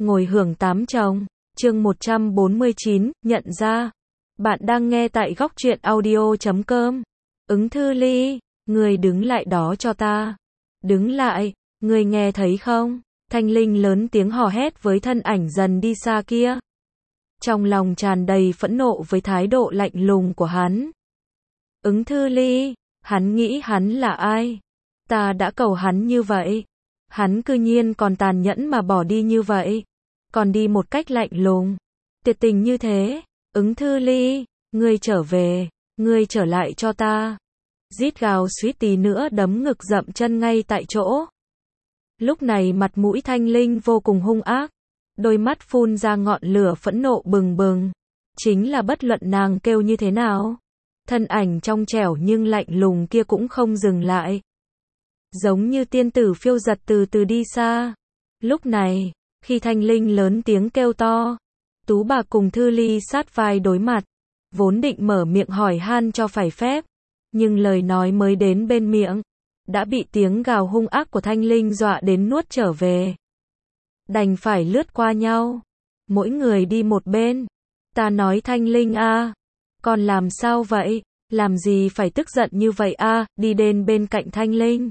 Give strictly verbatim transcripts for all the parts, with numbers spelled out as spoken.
ngồi hưởng tám chồng. Chương một trăm bốn mươi chín, nhận ra. Bạn đang nghe tại góc truyện audio chấm com. Ứng Thư Ly, người đứng lại đó cho ta. Đứng lại, người nghe thấy không? Thanh Linh lớn tiếng hò hét với thân ảnh dần đi xa kia. Trong lòng tràn đầy phẫn nộ với thái độ lạnh lùng của hắn. Ứng Thư Ly, hắn nghĩ hắn là ai? Ta đã cầu hắn như vậy. Hắn cư nhiên còn tàn nhẫn mà bỏ đi như vậy. Còn đi một cách lạnh lùng. Tuyệt tình như thế. Ứng Thư Ly, ngươi trở về, ngươi trở lại cho ta. Rít gào suýt tí nữa đấm ngực dậm chân ngay tại chỗ. Lúc này mặt mũi Thanh Linh vô cùng hung ác. Đôi mắt phun ra ngọn lửa phẫn nộ bừng bừng. Chính là bất luận nàng kêu như thế nào. Thân ảnh trong trẻo nhưng lạnh lùng kia cũng không dừng lại. Giống như tiên tử phiêu giật từ từ đi xa. Lúc này, khi Thanh Linh lớn tiếng kêu to, Tú bà cùng Thư Ly sát vai đối mặt. Vốn định mở miệng hỏi han cho phải phép. Nhưng lời nói mới đến bên miệng. Đã bị tiếng gào hung ác của Thanh Linh dọa đến nuốt trở về. Đành phải lướt qua nhau. Mỗi người đi một bên. Ta nói Thanh Linh a, còn làm sao vậy? Làm gì phải tức giận như vậy a? Đi đến bên cạnh Thanh Linh.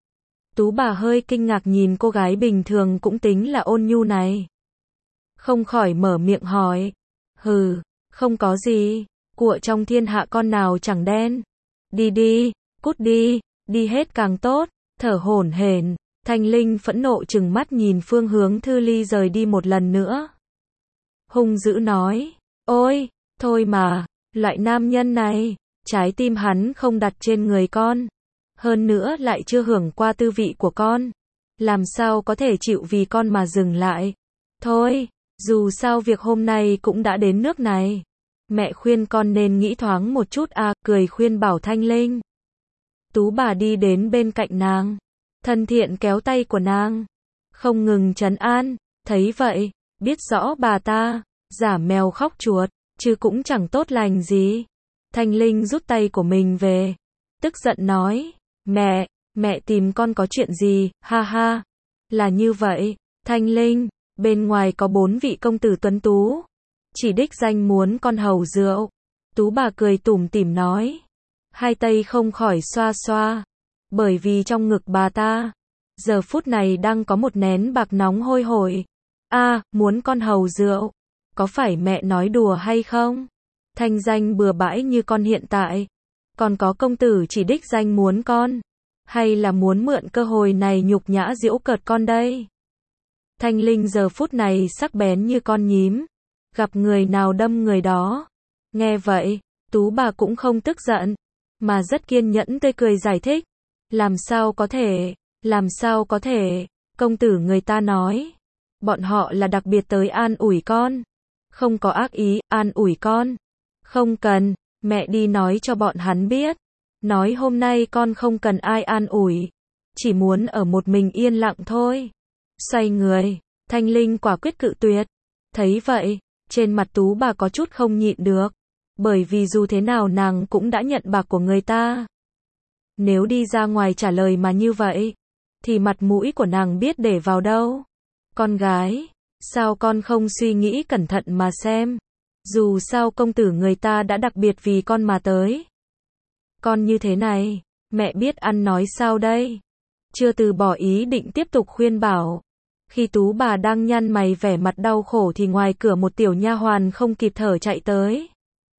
Tú bà hơi kinh ngạc nhìn cô gái bình thường cũng tính là ôn nhu này. Không khỏi mở miệng hỏi. Hừ, không có gì. Của trong thiên hạ con nào chẳng đen. Đi đi, cút đi, đi hết càng tốt. Thở hổn hển, Thanh Linh phẫn nộ trừng mắt nhìn phương hướng Thư Ly rời đi một lần nữa. Hung dữ nói. Ôi, thôi mà, loại nam nhân này, trái tim hắn không đặt trên người con. Hơn nữa lại chưa hưởng qua tư vị của con. Làm sao có thể chịu vì con mà dừng lại. Thôi, dù sao việc hôm nay cũng đã đến nước này. Mẹ khuyên con nên nghĩ thoáng một chút à, cười khuyên bảo Thanh Linh. Tú bà đi đến bên cạnh nàng. Thân thiện kéo tay của nàng. Không ngừng trấn an, thấy vậy, biết rõ bà ta, giả mèo khóc chuột, chứ cũng chẳng tốt lành gì. Thanh Linh rút tay của mình về. Tức giận nói. Mẹ, mẹ tìm con có chuyện gì, ha ha. Là như vậy, Thanh Linh, bên ngoài có bốn vị công tử tuấn tú. Chỉ đích danh muốn con hầu rượu. Tú bà cười tủm tỉm nói. Hai tay không khỏi xoa xoa. Bởi vì trong ngực bà ta, giờ phút này đang có một nén bạc nóng hôi hổi. A, à, muốn con hầu rượu. Có phải mẹ nói đùa hay không? Thanh danh bừa bãi như con hiện tại. Còn có công tử chỉ đích danh muốn con. Hay là muốn mượn cơ hội này nhục nhã giễu cợt con đây? Thanh Linh giờ phút này sắc bén như con nhím. Gặp người nào đâm người đó. Nghe vậy, Tú bà cũng không tức giận. Mà rất kiên nhẫn tươi cười giải thích. Làm sao có thể, làm sao có thể, công tử người ta nói. Bọn họ là đặc biệt tới an ủi con. Không có ác ý, an ủi con. Không cần, mẹ đi nói cho bọn hắn biết. Nói hôm nay con không cần ai an ủi. Chỉ muốn ở một mình yên lặng thôi. Xoay người, Thanh Linh quả quyết cự tuyệt. Thấy vậy, trên mặt Tú bà có chút không nhịn được. Bởi vì dù thế nào nàng cũng đã nhận bạc của người ta. Nếu đi ra ngoài trả lời mà như vậy, thì mặt mũi của nàng biết để vào đâu. Con gái, sao con không suy nghĩ cẩn thận mà xem. Dù sao công tử người ta đã đặc biệt vì con mà tới. Con như thế này, mẹ biết ăn nói sao đây? Chưa từ bỏ ý định tiếp tục khuyên bảo. Khi Tú bà đang nhăn mày vẻ mặt đau khổ thì ngoài cửa một tiểu nha hoàn không kịp thở chạy tới.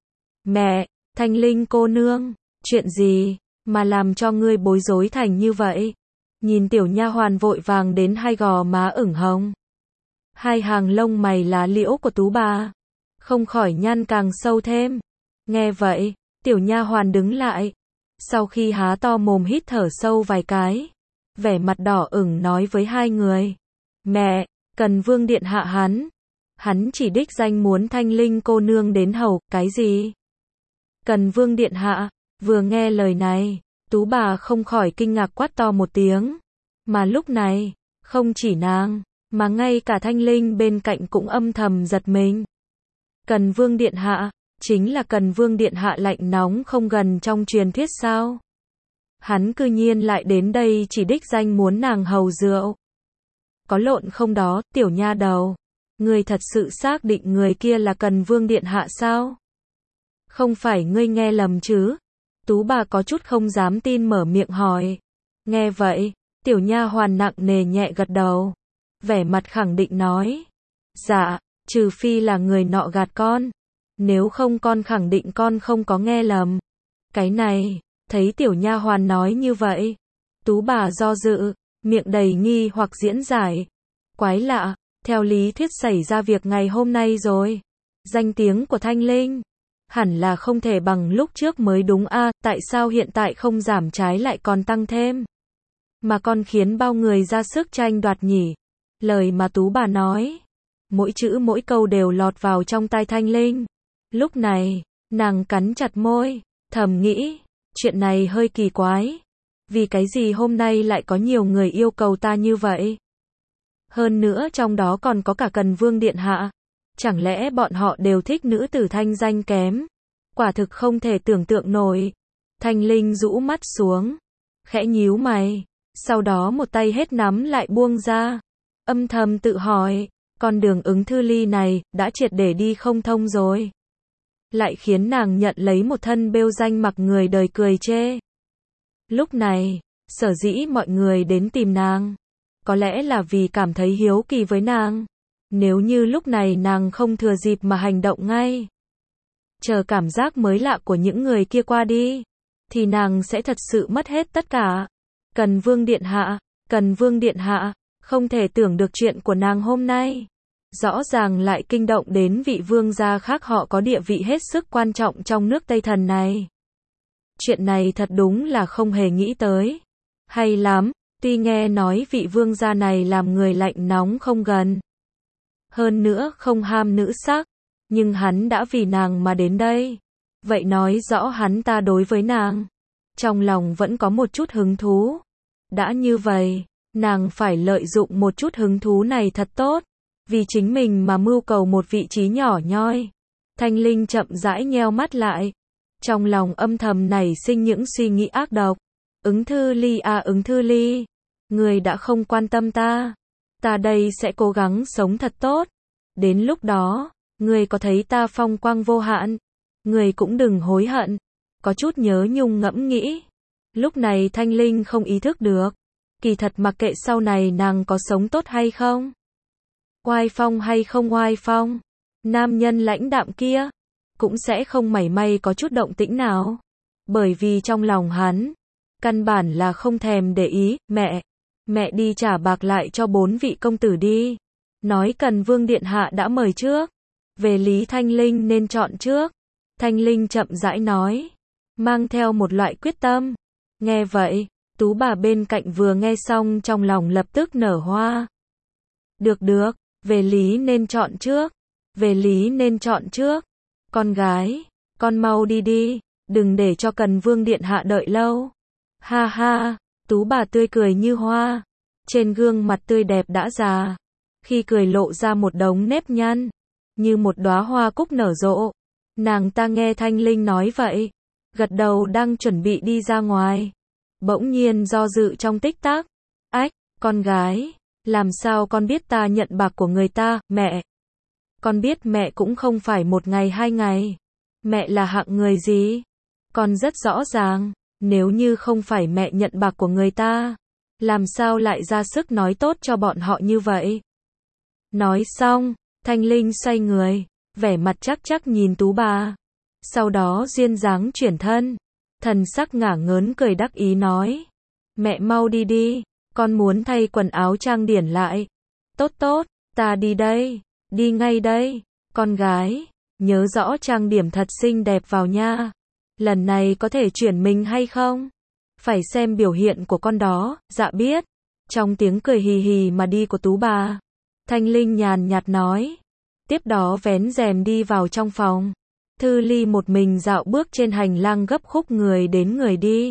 Mẹ, Thanh Linh cô nương, chuyện gì mà làm cho ngươi bối rối thành như vậy? Nhìn tiểu nha hoàn vội vàng đến hai gò má ửng hồng. Hai hàng lông mày lá liễu của Tú bà không khỏi nhăn càng sâu thêm. Nghe vậy, tiểu nha hoàn đứng lại. Sau khi há to mồm hít thở sâu vài cái, vẻ mặt đỏ ửng nói với hai người. Mẹ, Cần Vương điện hạ hắn. Hắn chỉ đích danh muốn Thanh Linh cô nương đến hầu, cái gì? Cần Vương điện hạ, vừa nghe lời này, Tú bà không khỏi kinh ngạc quát to một tiếng. Mà lúc này, không chỉ nàng, mà ngay cả Thanh Linh bên cạnh cũng âm thầm giật mình. Cần Vương điện hạ, chính là Cần Vương điện hạ lạnh nóng không gần trong truyền thuyết sao? Hắn cư nhiên lại đến đây chỉ đích danh muốn nàng hầu rượu. Có lộn không đó, tiểu nha đầu. Ngươi thật sự xác định người kia là Cần Vương điện hạ sao? Không phải ngươi nghe lầm chứ? Tú bà có chút không dám tin mở miệng hỏi. Nghe vậy, tiểu nha hoàn nặng nề nhẹ gật đầu, vẻ mặt khẳng định nói. Dạ, trừ phi là người nọ gạt con. Nếu không con khẳng định con không có nghe lầm. Cái này, thấy tiểu nha hoàn nói như vậy, Tú bà do dự, miệng đầy nghi hoặc diễn giải. Quái lạ, theo lý thuyết xảy ra việc ngày hôm nay rồi. Danh tiếng của Thanh Linh hẳn là không thể bằng lúc trước mới đúng a, tại sao hiện tại không giảm trái lại còn tăng thêm? Mà còn khiến bao người ra sức tranh đoạt nhỉ? Lời mà Tú bà nói, mỗi chữ mỗi câu đều lọt vào trong tai Thanh Linh. Lúc này, nàng cắn chặt môi, thầm nghĩ, chuyện này hơi kỳ quái. Vì cái gì hôm nay lại có nhiều người yêu cầu ta như vậy? Hơn nữa trong đó còn có cả Cần Vương điện hạ. Chẳng lẽ bọn họ đều thích nữ tử thanh danh kém? Quả thực không thể tưởng tượng nổi. Thanh Linh rũ mắt xuống, khẽ nhíu mày, sau đó một tay hết nắm lại buông ra, âm thầm tự hỏi, con đường Ứng Thư Ly này đã triệt để đi không thông rồi. Lại khiến nàng nhận lấy một thân bêu danh mặc người đời cười chê. Lúc này, sở dĩ mọi người đến tìm nàng, có lẽ là vì cảm thấy hiếu kỳ với nàng. Nếu như lúc này nàng không thừa dịp mà hành động ngay, chờ cảm giác mới lạ của những người kia qua đi, thì nàng sẽ thật sự mất hết tất cả. Cần Vương điện hạ, Cần Vương điện hạ, không thể tưởng được chuyện của nàng hôm nay. Rõ ràng lại kinh động đến vị vương gia khác, họ có địa vị hết sức quan trọng trong nước Tây Thần này. Chuyện này thật đúng là không hề nghĩ tới. Hay lắm, tuy nghe nói vị vương gia này làm người lạnh nóng không gần. Hơn nữa không ham nữ sắc, nhưng hắn đã vì nàng mà đến đây. Vậy nói rõ hắn ta đối với nàng, trong lòng vẫn có một chút hứng thú. Đã như vậy, nàng phải lợi dụng một chút hứng thú này thật tốt, vì chính mình mà mưu cầu một vị trí nhỏ nhoi. Thanh Linh chậm rãi nheo mắt lại, trong lòng âm thầm nảy sinh những suy nghĩ ác độc. Ứng Thư Ly à, Ứng Thư Ly, người đã không quan tâm ta. Ta đây sẽ cố gắng sống thật tốt. Đến lúc đó, người có thấy ta phong quang vô hạn, người cũng đừng hối hận. Có chút nhớ nhung ngẫm nghĩ. Lúc này Thanh Linh không ý thức được, kỳ thật mặc kệ sau này nàng có sống tốt hay không, oai phong hay không oai phong, nam nhân lãnh đạm kia cũng sẽ không mảy may có chút động tĩnh nào. Bởi vì trong lòng hắn, căn bản là không thèm để ý. Mẹ, mẹ đi trả bạc lại cho bốn vị công tử đi. Nói Cần Vương điện hạ đã mời trước, về lý Thanh Linh nên chọn trước. Thanh Linh chậm rãi nói, mang theo một loại quyết tâm. Nghe vậy, Tú bà bên cạnh vừa nghe xong trong lòng lập tức nở hoa. Được được, về lý nên chọn trước, về lý nên chọn trước. Con gái, con mau đi đi, đừng để cho Cần Vương điện hạ đợi lâu. Ha ha, Tú bà tươi cười như hoa, trên gương mặt tươi đẹp đã già, khi cười lộ ra một đống nếp nhăn, như một đóa hoa cúc nở rộ. Nàng ta nghe Thanh Linh nói vậy, gật đầu đang chuẩn bị đi ra ngoài, bỗng nhiên do dự trong tích tắc. Ách, con gái, làm sao con biết ta nhận bạc của người ta? Mẹ, con biết mẹ cũng không phải một ngày hai ngày. Mẹ là hạng người gì? Con rất rõ ràng, nếu như không phải mẹ nhận bạc của người ta, làm sao lại ra sức nói tốt cho bọn họ như vậy? Nói xong, Thanh Linh xoay người, vẻ mặt chắc chắc nhìn Tú bà. Sau đó duyên dáng chuyển thân, thần sắc ngả ngớn cười đắc ý nói. Mẹ mau đi đi, con muốn thay quần áo trang điểm lại. Tốt tốt, ta đi đây, đi ngay đây. Con gái, nhớ rõ trang điểm thật xinh đẹp vào nha. Lần này có thể chuyển mình hay không? Phải xem biểu hiện của con đó. Dạ biết. Trong tiếng cười hì hì mà đi của Tú bà, Thanh Linh nhàn nhạt nói. Tiếp đó vén rèm đi vào trong phòng. Thư Ly một mình dạo bước trên hành lang gấp khúc người đến người đi.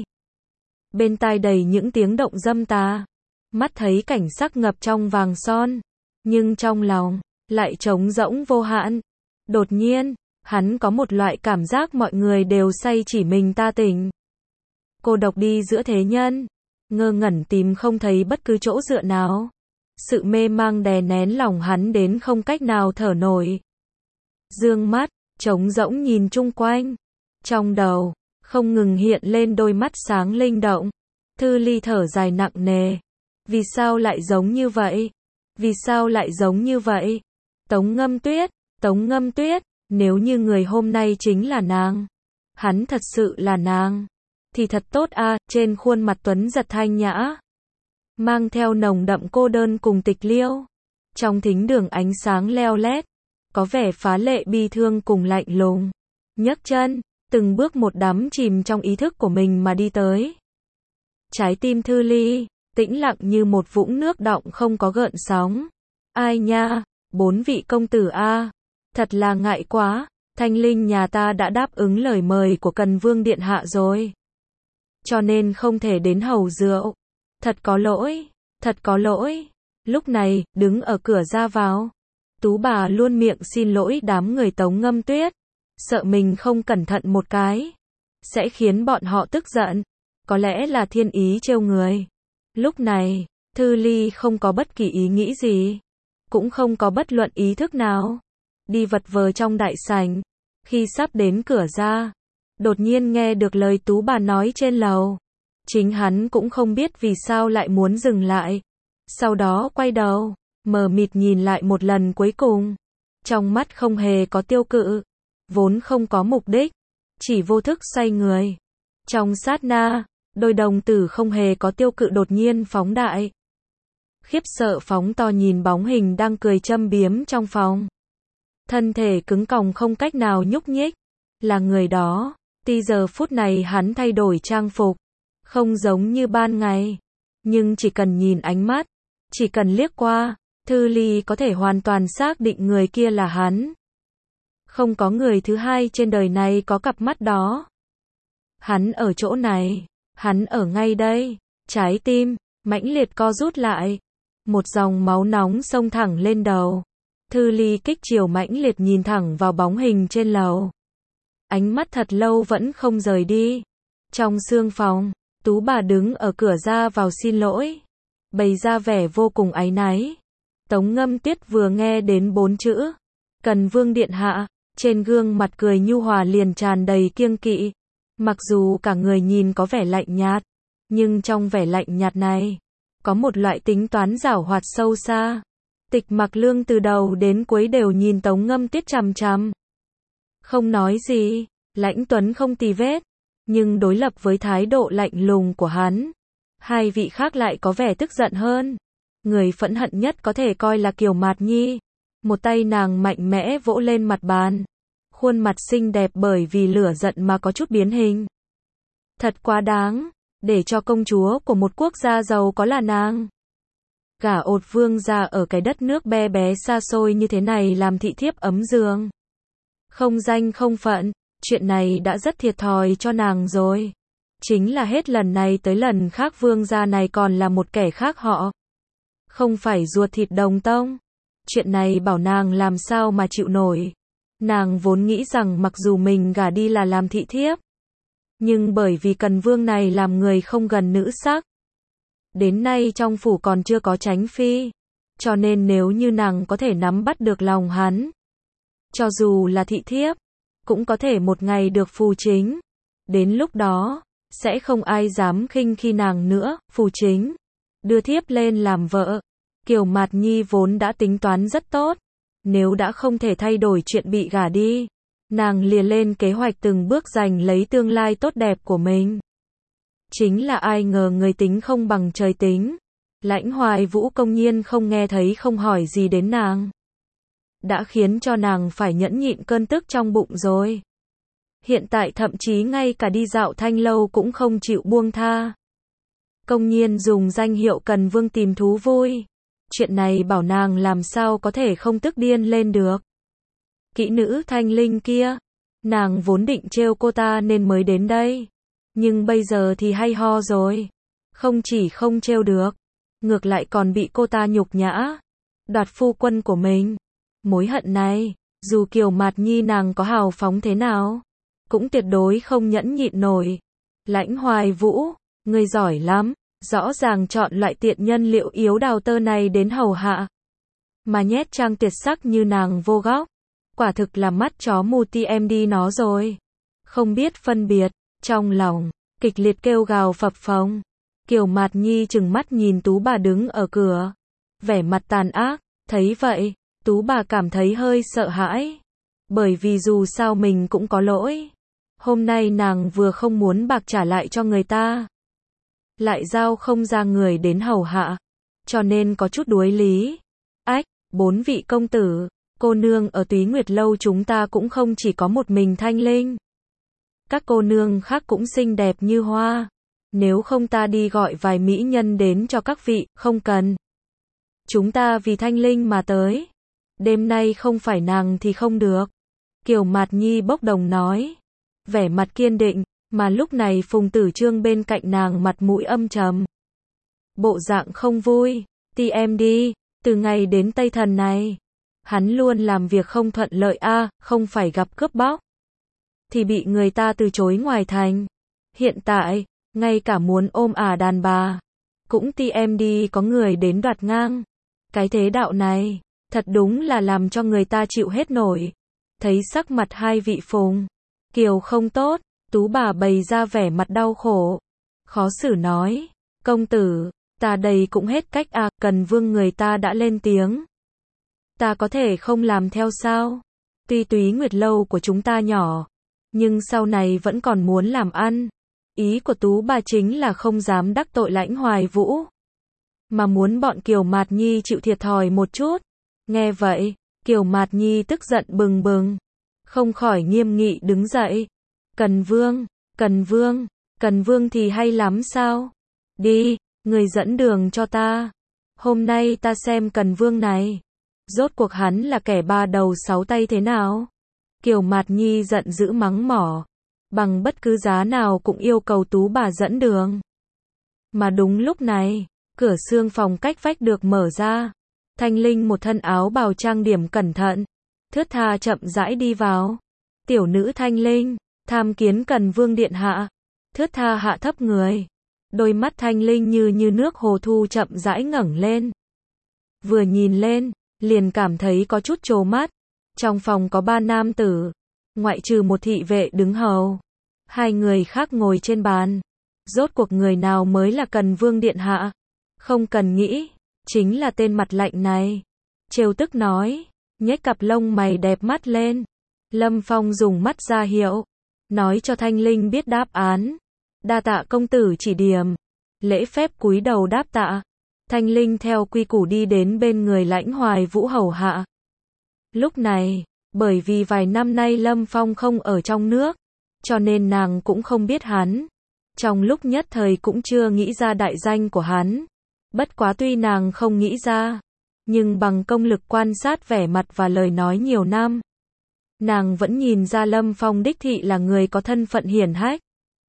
Bên tai đầy những tiếng động dâm tà. Mắt thấy cảnh sắc ngập trong vàng son. Nhưng trong lòng, lại trống rỗng vô hạn. Đột nhiên, hắn có một loại cảm giác mọi người đều say chỉ mình ta tỉnh. Cô độc đi giữa thế nhân, ngơ ngẩn tìm không thấy bất cứ chỗ dựa nào. Sự mê mang đè nén lòng hắn đến không cách nào thở nổi. Dương mắt, trống rỗng nhìn chung quanh. Trong đầu, không ngừng hiện lên đôi mắt sáng linh động. Thư Ly thở dài nặng nề. Vì sao lại giống như vậy? Vì sao lại giống như vậy? Tống Ngâm Tuyết, Tống Ngâm Tuyết, nếu như người hôm nay chính là nàng, hắn thật sự là nàng, thì thật tốt a. À, trên khuôn mặt Tuấn Giật thanh nhã, mang theo nồng đậm cô đơn cùng tịch liêu. Trong thính đường ánh sáng leo lét, có vẻ phá lệ bi thương cùng lạnh lùng. Nhấc chân, từng bước một đắm chìm trong ý thức của mình mà đi tới. Trái tim Thư Ly, tĩnh lặng như một vũng nước đọng không có gợn sóng. Ai nha, bốn vị công tử a, thật là ngại quá, Thanh Linh nhà ta đã đáp ứng lời mời của Cần Vương điện hạ rồi. Cho nên không thể đến hầu rượu. Thật có lỗi, thật có lỗi. Lúc này, đứng ở cửa ra vào, Tú bà luôn miệng xin lỗi đám người Tống Ngâm Tuyết, sợ mình không cẩn thận một cái sẽ khiến bọn họ tức giận, có lẽ là thiên ý trêu người. Lúc này, Thư Ly không có bất kỳ ý nghĩ gì, cũng không có bất luận ý thức nào, đi vật vờ trong đại sảnh. Khi sắp đến cửa ra, đột nhiên nghe được lời Tú bà nói trên lầu. Chính hắn cũng không biết vì sao lại muốn dừng lại. Sau đó quay đầu, mờ mịt nhìn lại một lần cuối cùng. Trong mắt không hề có tiêu cự, vốn không có mục đích, chỉ vô thức xoay người. Trong sát na, đôi đồng tử không hề có tiêu cự đột nhiên phóng đại. Khiếp sợ phóng to nhìn bóng hình đang cười châm biếm trong phòng. Thân thể cứng còng không cách nào nhúc nhích. Là người đó, tuy giờ phút này hắn thay đổi trang phục, không giống như ban ngày. Nhưng chỉ cần nhìn ánh mắt, chỉ cần liếc qua, Thư Ly có thể hoàn toàn xác định người kia là hắn. Không có người thứ hai trên đời này có cặp mắt đó. Hắn ở chỗ này, hắn ở ngay đây. Trái tim mãnh liệt co rút lại, một dòng máu nóng xông thẳng lên đầu. Thư Ly kích chiều mãnh liệt nhìn thẳng vào bóng hình trên lầu. Ánh mắt thật lâu vẫn không rời đi. Trong sương phòng, Tú bà đứng ở cửa ra vào xin lỗi, bày ra vẻ vô cùng áy náy. Tống Ngâm Tuyết vừa nghe đến bốn chữ Cần Vương điện hạ, trên gương mặt cười nhu hòa liền tràn đầy kiêng kỵ. Mặc dù cả người nhìn có vẻ lạnh nhạt, nhưng trong vẻ lạnh nhạt này, có một loại tính toán giảo hoạt sâu xa. Tịch Mặc Lương từ đầu đến cuối đều nhìn Tống Ngâm Tuyết chằm chằm. Không nói gì, lãnh tuấn không tì vết, nhưng đối lập với thái độ lạnh lùng của hắn, hai vị khác lại có vẻ tức giận hơn. Người phẫn hận nhất có thể coi là Kiều Mạt Nhi. Một tay nàng mạnh mẽ vỗ lên mặt bàn. Khuôn mặt xinh đẹp bởi vì lửa giận mà có chút biến hình. Thật quá đáng, để cho công chúa của một quốc gia giàu có là nàng. Gả ột vương gia ở cái đất nước bé bé xa xôi như thế này làm thị thiếp ấm giường. Không danh không phận, chuyện này đã rất thiệt thòi cho nàng rồi. Chính là hết lần này tới lần khác vương gia này còn là một kẻ khác họ. Không phải ruột thịt đồng tông. Chuyện này bảo nàng làm sao mà chịu nổi. Nàng vốn nghĩ rằng mặc dù mình gả đi là làm thị thiếp, nhưng bởi vì Cần Vương này làm người không gần nữ sắc, đến nay trong phủ còn chưa có chánh phi, cho nên nếu như nàng có thể nắm bắt được lòng hắn, cho dù là thị thiếp, cũng có thể một ngày được phù chính. Đến lúc đó, sẽ không ai dám khinh khi nàng nữa. Phù chính, đưa thiếp lên làm vợ. Kiều Mạt Nhi vốn đã tính toán rất tốt. Nếu đã không thể thay đổi chuyện bị gả đi, nàng liền lên kế hoạch từng bước giành lấy tương lai tốt đẹp của mình. Chính là ai ngờ người tính không bằng trời tính. Lãnh Hoài Vũ công nhiên không nghe thấy không hỏi gì đến nàng. Đã khiến cho nàng phải nhẫn nhịn cơn tức trong bụng rồi. Hiện tại thậm chí ngay cả đi dạo thanh lâu cũng không chịu buông tha. Công nhiên dùng danh hiệu Cần Vương tìm thú vui. Chuyện này bảo nàng làm sao có thể không tức điên lên được. Kỹ nữ Thanh Linh kia, nàng vốn định trêu cô ta nên mới đến đây. Nhưng bây giờ thì hay ho rồi. Không chỉ không trêu được, ngược lại còn bị cô ta nhục nhã, đoạt phu quân của mình. Mối hận này, dù Kiều Mạt Nhi nàng có hào phóng thế nào, cũng tuyệt đối không nhẫn nhịn nổi. Lãnh Hoài Vũ, ngươi giỏi lắm, Rõ ràng chọn loại tiện nhân liệu yếu đào tơ này đến hầu hạ. Mà nhét trang tuyệt sắc như nàng vô góc. Quả thực là mắt chó mù ti em đi nó rồi. Không biết phân biệt, trong lòng, kịch liệt kêu gào phập phồng. Kiều Mạt Nhi trừng mắt nhìn Tú bà đứng ở cửa. Vẻ mặt tàn ác, thấy vậy, Tú bà cảm thấy hơi sợ hãi. Bởi vì dù sao mình cũng có lỗi. Hôm nay nàng vừa không muốn bạc trả lại cho người ta. Lại giao không ra người đến hầu hạ. Cho nên có chút đuối lý. Ách, bốn vị công tử, cô nương ở Túy Nguyệt Lâu chúng ta cũng không chỉ có một mình Thanh Linh. Các cô nương khác cũng xinh đẹp như hoa. Nếu không ta đi gọi vài mỹ nhân đến cho các vị, không cần. Chúng ta vì Thanh Linh mà tới. Đêm nay không phải nàng thì không được. Kiều Mạt Nhi bốc đồng nói. Vẻ mặt kiên định, mà lúc này Phùng Tử Trương bên cạnh nàng mặt mũi âm trầm. Bộ dạng không vui, ti em đi, từ ngày đến Tây Thần này. Hắn luôn làm việc không thuận lợi a, à, không phải gặp cướp bóc. Thì bị người ta từ chối ngoài thành. Hiện tại, ngay cả muốn ôm ả đàn bà. Cũng ti em đi có người đến đoạt ngang. Cái thế đạo này, thật đúng là làm cho người ta chịu hết nổi. Thấy sắc mặt hai vị Phùng Kiều không tốt, Tú bà bày ra vẻ mặt đau khổ. Khó xử nói, công tử, ta đây cũng hết cách à, Cần Vương người ta đã lên tiếng. Ta có thể không làm theo sao? Tuy Túy Nguyệt Lâu của chúng ta nhỏ, nhưng sau này vẫn còn muốn làm ăn. Ý của Tú bà chính là không dám đắc tội Lãnh Hoài Vũ. Mà muốn bọn Kiều Mạt Nhi chịu thiệt thòi một chút. Nghe vậy, Kiều Mạt Nhi tức giận bừng bừng. Không khỏi nghiêm nghị đứng dậy. Cần Vương, Cần Vương, Cần Vương thì hay lắm sao? Đi, người dẫn đường cho ta. Hôm nay ta xem Cần Vương này. Rốt cuộc hắn là kẻ ba đầu sáu tay thế nào? Kiều Mạt Nhi giận dữ mắng mỏ. Bằng bất cứ giá nào cũng yêu cầu Tú bà dẫn đường. Mà đúng lúc này, cửa xương phòng cách vách được mở ra. Thanh Linh một thân áo bào trang điểm cẩn thận. Thướt tha chậm rãi đi vào. Tiểu nữ Thanh Linh, tham kiến Cần Vương điện hạ. Thướt tha hạ thấp người. Đôi mắt Thanh Linh như như nước hồ thu chậm rãi ngẩng lên. Vừa nhìn lên, liền cảm thấy có chút trố mắt. Trong phòng có ba nam tử, ngoại trừ một thị vệ đứng hầu. Hai người khác ngồi trên bàn. Rốt cuộc người nào mới là Cần Vương điện hạ? Không cần nghĩ, chính là tên mặt lạnh này. Trêu tức nói, nhếch cặp lông mày đẹp mắt lên. Lâm Phong dùng mắt ra hiệu, nói cho Thanh Linh biết đáp án. Đa tạ công tử chỉ điểm. Lễ phép cúi đầu đáp tạ. Thanh Linh theo quy củ đi đến bên người Lãnh Hoài Vũ hầu hạ. Lúc này, bởi vì vài năm nay Lâm Phong không ở trong nước, cho nên nàng cũng không biết hắn. Trong lúc nhất thời cũng chưa nghĩ ra đại danh của hắn. Bất quá tuy nàng không nghĩ ra, nhưng bằng công lực quan sát vẻ mặt và lời nói nhiều năm, nàng vẫn nhìn ra Lâm Phong đích thị là người có thân phận hiển hách.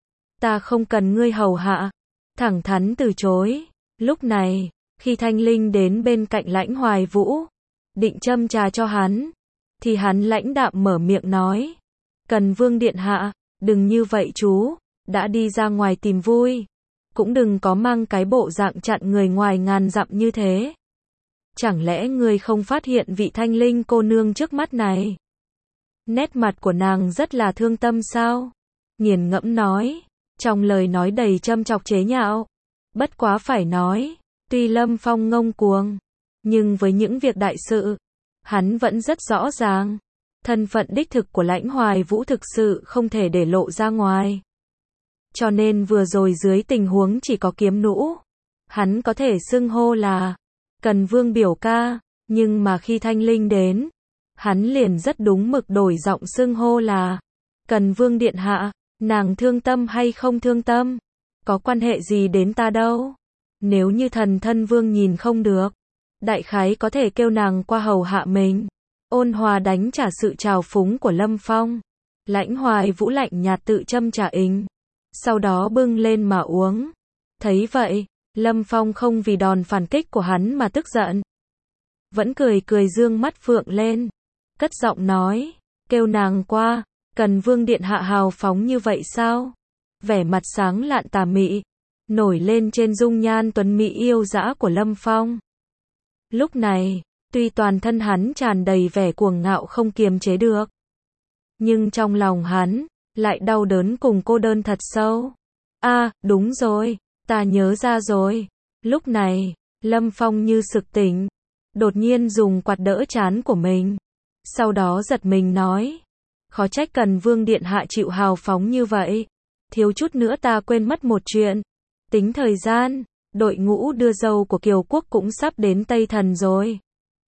Ta không cần ngươi hầu hạ. Thẳng thắn từ chối. Lúc này, khi Thanh Linh đến bên cạnh Lãnh Hoài Vũ, định châm trà cho hắn, thì hắn lãnh đạm mở miệng nói. Cần Vương điện hạ, đừng như vậy chú, đã đi ra ngoài tìm vui. Cũng đừng có mang cái bộ dạng chặn người ngoài ngàn dặm như thế. Chẳng lẽ ngươi không phát hiện vị Thanh Linh cô nương trước mắt này? Nét mặt của nàng rất là thương tâm sao? Nghiền ngẫm nói, trong lời nói đầy châm chọc chế nhạo. Bất quá phải nói, tuy Lâm Phong ngông cuồng, nhưng với những việc đại sự, hắn vẫn rất rõ ràng. Thân phận đích thực của Lãnh Hoài Vũ thực sự không thể để lộ ra ngoài. Cho nên vừa rồi dưới tình huống chỉ có kiếm nũ, hắn có thể xưng hô là Cần Vương biểu ca, nhưng mà khi Thanh Linh đến, hắn liền rất đúng mực đổi giọng xưng hô là Cần Vương điện hạ. Nàng thương tâm hay không thương tâm, có quan hệ gì đến ta đâu. Nếu như thần thân vương nhìn không được, đại khái có thể kêu nàng qua hầu hạ mình. Ôn hòa đánh trả sự trào phúng của Lâm Phong. Lãnh Hoài Vũ lạnh nhạt tự châm trà ính, sau đó bưng lên mà uống. Thấy vậy, Lâm Phong không vì đòn phản kích của hắn mà tức giận, vẫn cười cười dương mắt phượng lên, cất giọng nói, kêu nàng qua. Cần Vương điện hạ hào phóng như vậy sao? Vẻ mặt sáng lạn tà mị. nổi lên trên dung nhan tuấn mỹ yêu dã của Lâm Phong. Lúc này, tuy toàn thân hắn tràn đầy vẻ cuồng ngạo không kiềm chế được, nhưng trong lòng hắn lại đau đớn cùng cô đơn thật sâu. A, à, đúng rồi, ta nhớ ra rồi. Lúc này, Lâm Phong như sực tỉnh, đột nhiên dùng quạt đỡ trán của mình, sau đó giật mình nói, khó trách Cần Vương điện hạ chịu hào phóng như vậy, thiếu chút nữa ta quên mất một chuyện. Tính thời gian, đội ngũ đưa dâu của Kiều quốc cũng sắp đến Tây Thần rồi.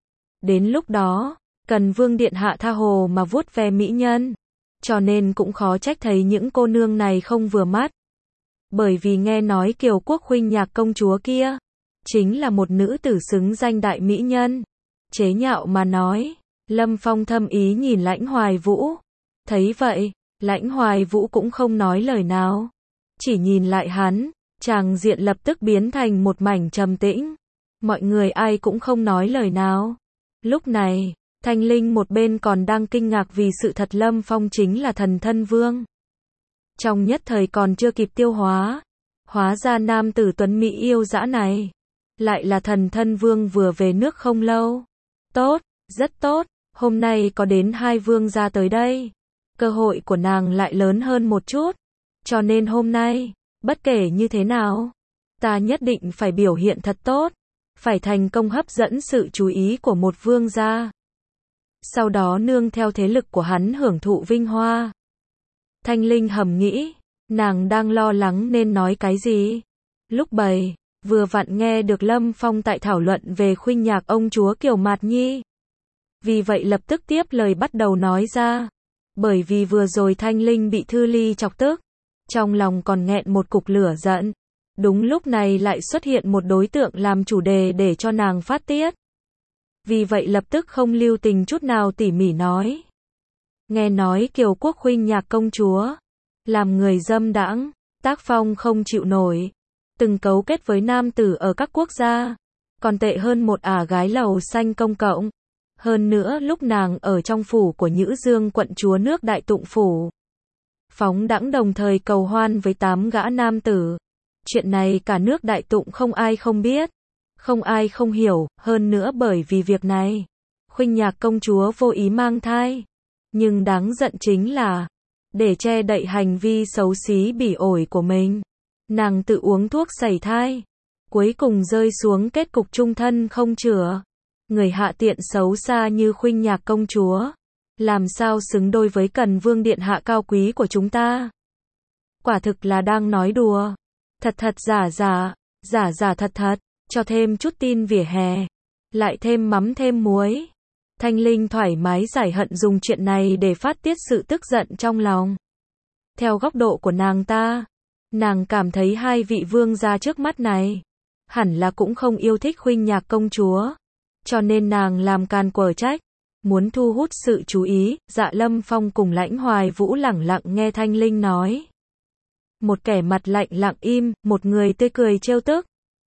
Đến lúc đó, Cần Vương điện hạ tha hồ mà vuốt ve mỹ nhân, cho nên cũng khó trách thấy những cô nương này không vừa mắt. Bởi vì nghe nói Kiều quốc khuynh nhạc công chúa kia chính là một nữ tử xứng danh đại mỹ nhân. Chế nhạo mà nói. Lâm Phong thâm ý nhìn Lãnh Hoài Vũ. Thấy vậy, Lãnh Hoài Vũ cũng không nói lời nào, chỉ nhìn lại hắn, tràng diện lập tức biến thành một mảnh trầm tĩnh. Mọi người ai cũng không nói lời nào. Lúc này, Thanh Linh một bên còn đang kinh ngạc vì sự thật Lâm Phong chính là thần thân vương. Trong nhất thời còn chưa kịp tiêu hóa, hóa ra nam tử tuấn mỹ yêu dã này lại là thần thân vương vừa về nước không lâu. Tốt, rất tốt, hôm nay có đến hai vương gia tới đây, cơ hội của nàng lại lớn hơn một chút, cho nên hôm nay, bất kể như thế nào, ta nhất định phải biểu hiện thật tốt, phải thành công hấp dẫn sự chú ý của một vương gia. Sau đó nương theo thế lực của hắn hưởng thụ vinh hoa. Thanh Linh hầm nghĩ, nàng đang lo lắng nên nói cái gì. Lúc bày, vừa vặn nghe được Lâm Phong tại thảo luận về khuynh nhạc ông chúa Kiều Mạt Nhi. Vì vậy lập tức tiếp lời bắt đầu nói ra. Bởi vì vừa rồi Thanh Linh bị Thư Ly chọc tức, trong lòng còn nghẹn một cục lửa giận. Đúng lúc này lại xuất hiện một đối tượng làm chủ đề để cho nàng phát tiết. Vì vậy lập tức không lưu tình chút nào tỉ mỉ nói. Nghe nói Kiều quốc khuynh nhạc công chúa làm người dâm đãng, tác phong không chịu nổi, từng cấu kết với nam tử ở các quốc gia, còn tệ hơn một ả gái lầu xanh công cộng. Hơn nữa lúc nàng ở trong phủ của Nhữ Dương quận chúa nước Đại Tụng phủ, phóng đãng đồng thời cầu hoan với tám gã nam tử. Chuyện này cả nước Đại Tụng không ai không biết, không ai không hiểu, hơn nữa bởi vì việc này, khuynh nhạc công chúa vô ý mang thai. Nhưng đáng giận chính là, để che đậy hành vi xấu xí bỉ ổi của mình, nàng tự uống thuốc sẩy thai, cuối cùng rơi xuống kết cục chung thân không chữa. Người hạ tiện xấu xa như khuynh nhạc công chúa, làm sao xứng đôi với Cần Vương điện hạ cao quý của chúng ta. Quả thực là đang nói đùa, thật thật giả giả, giả giả thật thật, cho thêm chút tin vỉa hè, lại thêm mắm thêm muối. Thanh Linh thoải mái giải hận dùng chuyện này để phát tiết sự tức giận trong lòng. Theo góc độ của nàng ta, nàng cảm thấy hai vị vương gia trước mắt này hẳn là cũng không yêu thích khuynh nhạc công chúa, cho nên nàng làm càn quở trách, muốn thu hút sự chú ý. Dạ Lâm Phong cùng Lãnh Hoài Vũ lẳng lặng nghe Thanh Linh nói. Một kẻ mặt lạnh lặng im, một người tươi cười trêu tức.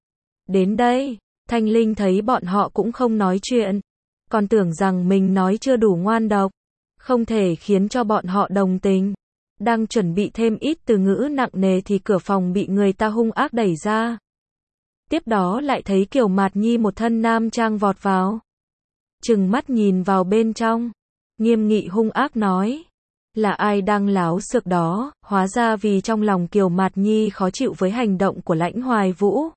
Đến đây, Thanh Linh thấy bọn họ cũng không nói chuyện, còn tưởng rằng mình nói chưa đủ ngoan độc, không thể khiến cho bọn họ đồng tình. Đang chuẩn bị thêm ít từ ngữ nặng nề thì cửa phòng bị người ta hung ác đẩy ra. Tiếp đó lại thấy Kiều Mạt Nhi một thân nam trang vọt vào. Trừng mắt nhìn vào bên trong, nghiêm nghị hung ác nói. Là ai đang láo xược đó, hóa ra vì trong lòng Kiều Mạt Nhi khó chịu với hành động của Lãnh Hoài Vũ.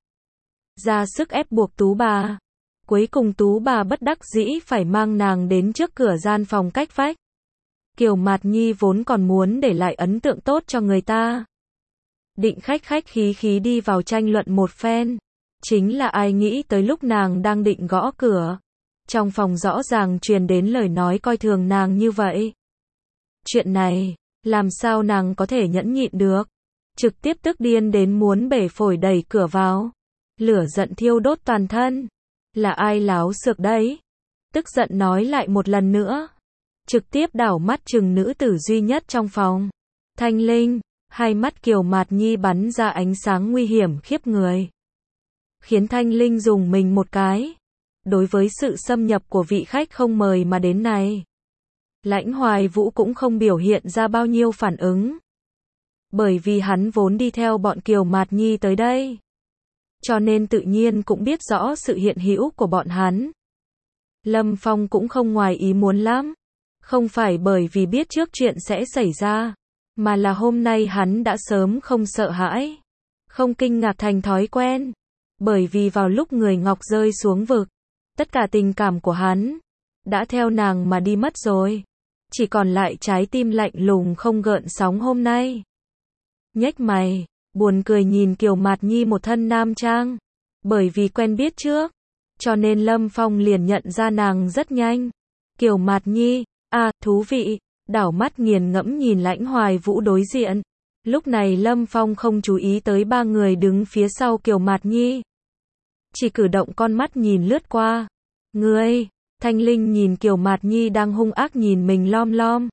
Ra sức ép buộc Tú bà. Cuối cùng Tú bà bất đắc dĩ phải mang nàng đến trước cửa gian phòng cách vách. Kiều Mạt Nhi vốn còn muốn để lại ấn tượng tốt cho người ta, định khách khách khí khí đi vào tranh luận một phen. Chính là ai nghĩ tới lúc nàng đang định gõ cửa, trong phòng rõ ràng truyền đến lời nói coi thường nàng như vậy. Chuyện này, làm sao nàng có thể nhẫn nhịn được, trực tiếp tức điên đến muốn bể phổi đẩy cửa vào. Lửa giận thiêu đốt toàn thân. Là ai láo xược đấy? Tức giận nói lại một lần nữa. Trực tiếp đảo mắt chừng nữ tử duy nhất trong phòng. Thanh Linh, hai mắt Kiều Mạt Nhi bắn ra ánh sáng nguy hiểm khiếp người, khiến Thanh Linh dùng mình một cái. Đối với sự xâm nhập của vị khách không mời mà đến này, Lãnh Hoài Vũ cũng không biểu hiện ra bao nhiêu phản ứng. Bởi vì hắn vốn đi theo bọn Kiều Mạt Nhi tới đây. Cho nên tự nhiên cũng biết rõ sự hiện hữu của bọn hắn. Lâm Phong cũng không ngoài ý muốn lắm. Không phải bởi vì biết trước chuyện sẽ xảy ra, mà là hôm nay hắn đã sớm không sợ hãi, không kinh ngạc thành thói quen. Bởi vì vào lúc người Ngọc rơi xuống vực, tất cả tình cảm của hắn đã theo nàng mà đi mất rồi. Chỉ còn lại trái tim lạnh lùng không gợn sóng hôm nay. Nhếch mày, buồn cười nhìn Kiều Mạt Nhi một thân nam trang. Bởi vì quen biết trước, cho nên Lâm Phong liền nhận ra nàng rất nhanh. Kiều Mạt Nhi, à, thú vị, đảo mắt nghiền ngẫm nhìn Lãnh Hoài Vũ đối diện. Lúc này Lâm Phong không chú ý tới ba người đứng phía sau Kiều Mạt Nhi. Chỉ cử động con mắt nhìn lướt qua. Ngươi, Thanh Linh nhìn Kiều Mạt Nhi đang hung ác nhìn mình lom lom.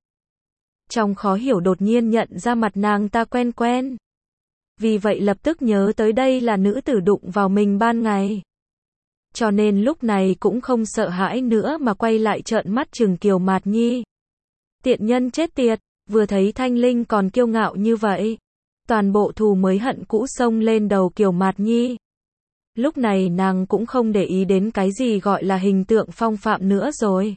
Trong khó hiểu đột nhiên nhận ra mặt nàng ta quen quen. Vì vậy lập tức nhớ tới đây là nữ tử đụng vào mình ban ngày. Cho nên lúc này cũng không sợ hãi nữa mà quay lại trợn mắt chừng Kiều Mạt Nhi. Tiện nhân chết tiệt, vừa thấy Thanh Linh còn kiêu ngạo như vậy. Toàn bộ thù mới hận cũ xông lên đầu Kiều Mạt Nhi. Lúc này nàng cũng không để ý đến cái gì gọi là hình tượng phong phạm nữa rồi.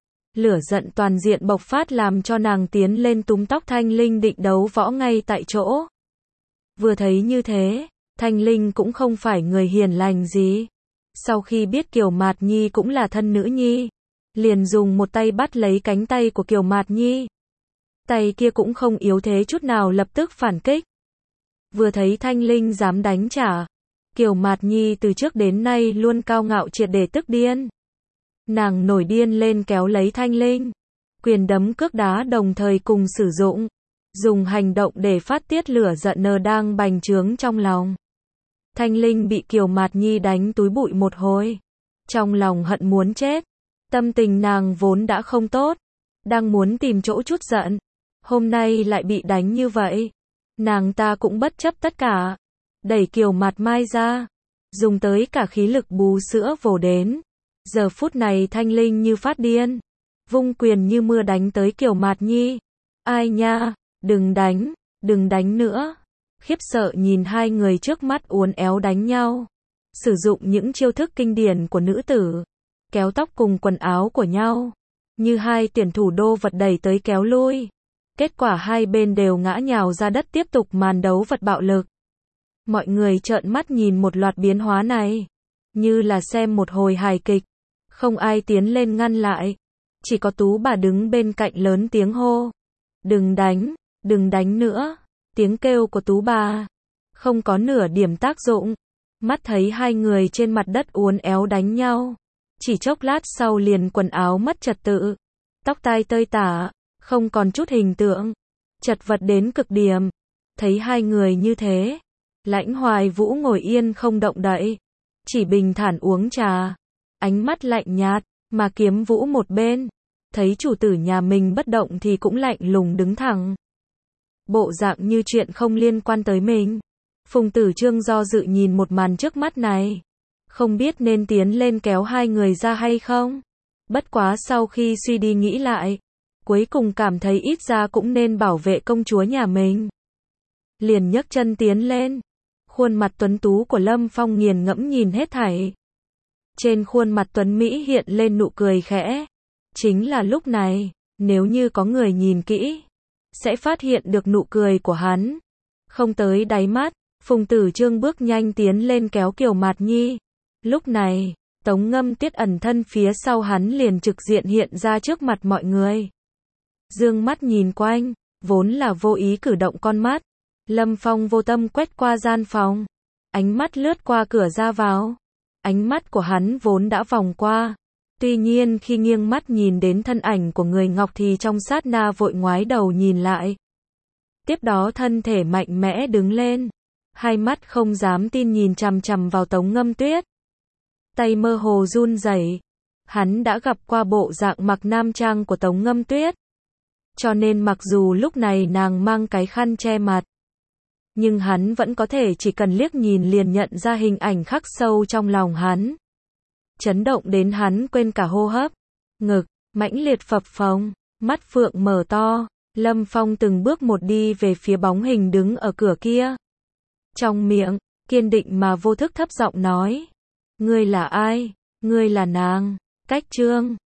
Lửa giận toàn diện bộc phát làm cho nàng tiến lên túm tóc Thanh Linh định đấu võ ngay tại chỗ. Vừa thấy như thế, Thanh Linh cũng không phải người hiền lành gì. Sau khi biết Kiều Mạt Nhi cũng là thân nữ nhi, liền dùng một tay bắt lấy cánh tay của Kiều Mạt Nhi. Tay kia cũng không yếu thế chút nào lập tức phản kích. Vừa thấy Thanh Linh dám đánh trả, Kiều Mạt Nhi từ trước đến nay luôn cao ngạo triệt để tức điên. Nàng nổi điên lên kéo lấy Thanh Linh, quyền đấm cước đá đồng thời cùng sử dụng, dùng hành động để phát tiết lửa giận nờ đang bành trướng trong lòng. Thanh Linh bị Kiều Mạt Nhi đánh túi bụi một hồi, trong lòng hận muốn chết. Tâm tình nàng vốn đã không tốt, đang muốn tìm chỗ trút giận, hôm nay lại bị đánh như vậy. Nàng ta cũng bất chấp tất cả, đẩy Kiều Mạt Mai ra, dùng tới cả khí lực bú sữa vồ đến. Giờ phút này Thanh Linh như phát điên, vung quyền như mưa đánh tới Kiều Mạt Nhi. Ai nha, đừng đánh, đừng đánh nữa. Khiếp sợ nhìn hai người trước mắt uốn éo đánh nhau, sử dụng những chiêu thức kinh điển của nữ tử, kéo tóc cùng quần áo của nhau, như hai tuyển thủ đô vật đẩy tới kéo lui. Kết quả hai bên đều ngã nhào ra đất tiếp tục màn đấu vật bạo lực. Mọi người trợn mắt nhìn một loạt biến hóa này, như là xem một hồi hài kịch. Không ai tiến lên ngăn lại, chỉ có Tú bà đứng bên cạnh lớn tiếng hô. Đừng đánh, đừng đánh nữa. Tiếng kêu của Tú bà không có nửa điểm tác dụng. Mắt thấy hai người trên mặt đất uốn éo đánh nhau, chỉ chốc lát sau liền quần áo mất trật tự, tóc tai tơi tả, không còn chút hình tượng, chật vật đến cực điểm. Thấy hai người như thế, Lãnh Hoài Vũ ngồi yên không động đậy, chỉ bình thản uống trà, ánh mắt lạnh nhạt. Mà Kiếm Vũ một bên, thấy chủ tử nhà mình bất động thì cũng lạnh lùng đứng thẳng, bộ dạng như chuyện không liên quan tới mình. Phùng Tử Trương do dự nhìn một màn trước mắt này, không biết nên tiến lên kéo hai người ra hay không. Bất quá sau khi suy đi nghĩ lại, cuối cùng cảm thấy ít ra cũng nên bảo vệ công chúa nhà mình. Liền nhấc chân tiến lên. Khuôn mặt tuấn tú của Lâm Phong nghiền ngẫm nhìn hết thảy. Trên khuôn mặt tuấn Mỹ hiện lên nụ cười khẽ. Chính là lúc này, nếu như có người nhìn kỹ, sẽ phát hiện được nụ cười của hắn không tới đáy mắt. Phùng Tử Trương bước nhanh tiến lên kéo Kiều Mạt Nhi. Lúc này, Tống Ngâm Tuyết ẩn thân phía sau hắn liền trực diện hiện ra trước mặt mọi người. Dương mắt nhìn quanh, vốn là vô ý cử động con mắt. Lâm Phong vô tâm quét qua gian phòng, ánh mắt lướt qua cửa ra vào. Ánh mắt của hắn vốn đã vòng qua. Tuy nhiên khi nghiêng mắt nhìn đến thân ảnh của người Ngọc thì trong sát na vội ngoái đầu nhìn lại. Tiếp đó thân thể mạnh mẽ đứng lên, hai mắt không dám tin nhìn chằm chằm vào Tống Ngâm Tuyết. Tay mơ hồ run rẩy. Hắn đã gặp qua bộ dạng mặc nam trang của Tống Ngâm Tuyết. Cho nên mặc dù lúc này nàng mang cái khăn che mặt, nhưng hắn vẫn có thể chỉ cần liếc nhìn liền nhận ra hình ảnh khắc sâu trong lòng hắn. Chấn động đến hắn quên cả hô hấp. Ngực, mãnh liệt phập phồng, mắt phượng mở to, Lâm Phong từng bước một đi về phía bóng hình đứng ở cửa kia. Trong miệng, kiên định mà vô thức thấp giọng nói. Ngươi là ai? Ngươi là nàng. Cách Trương.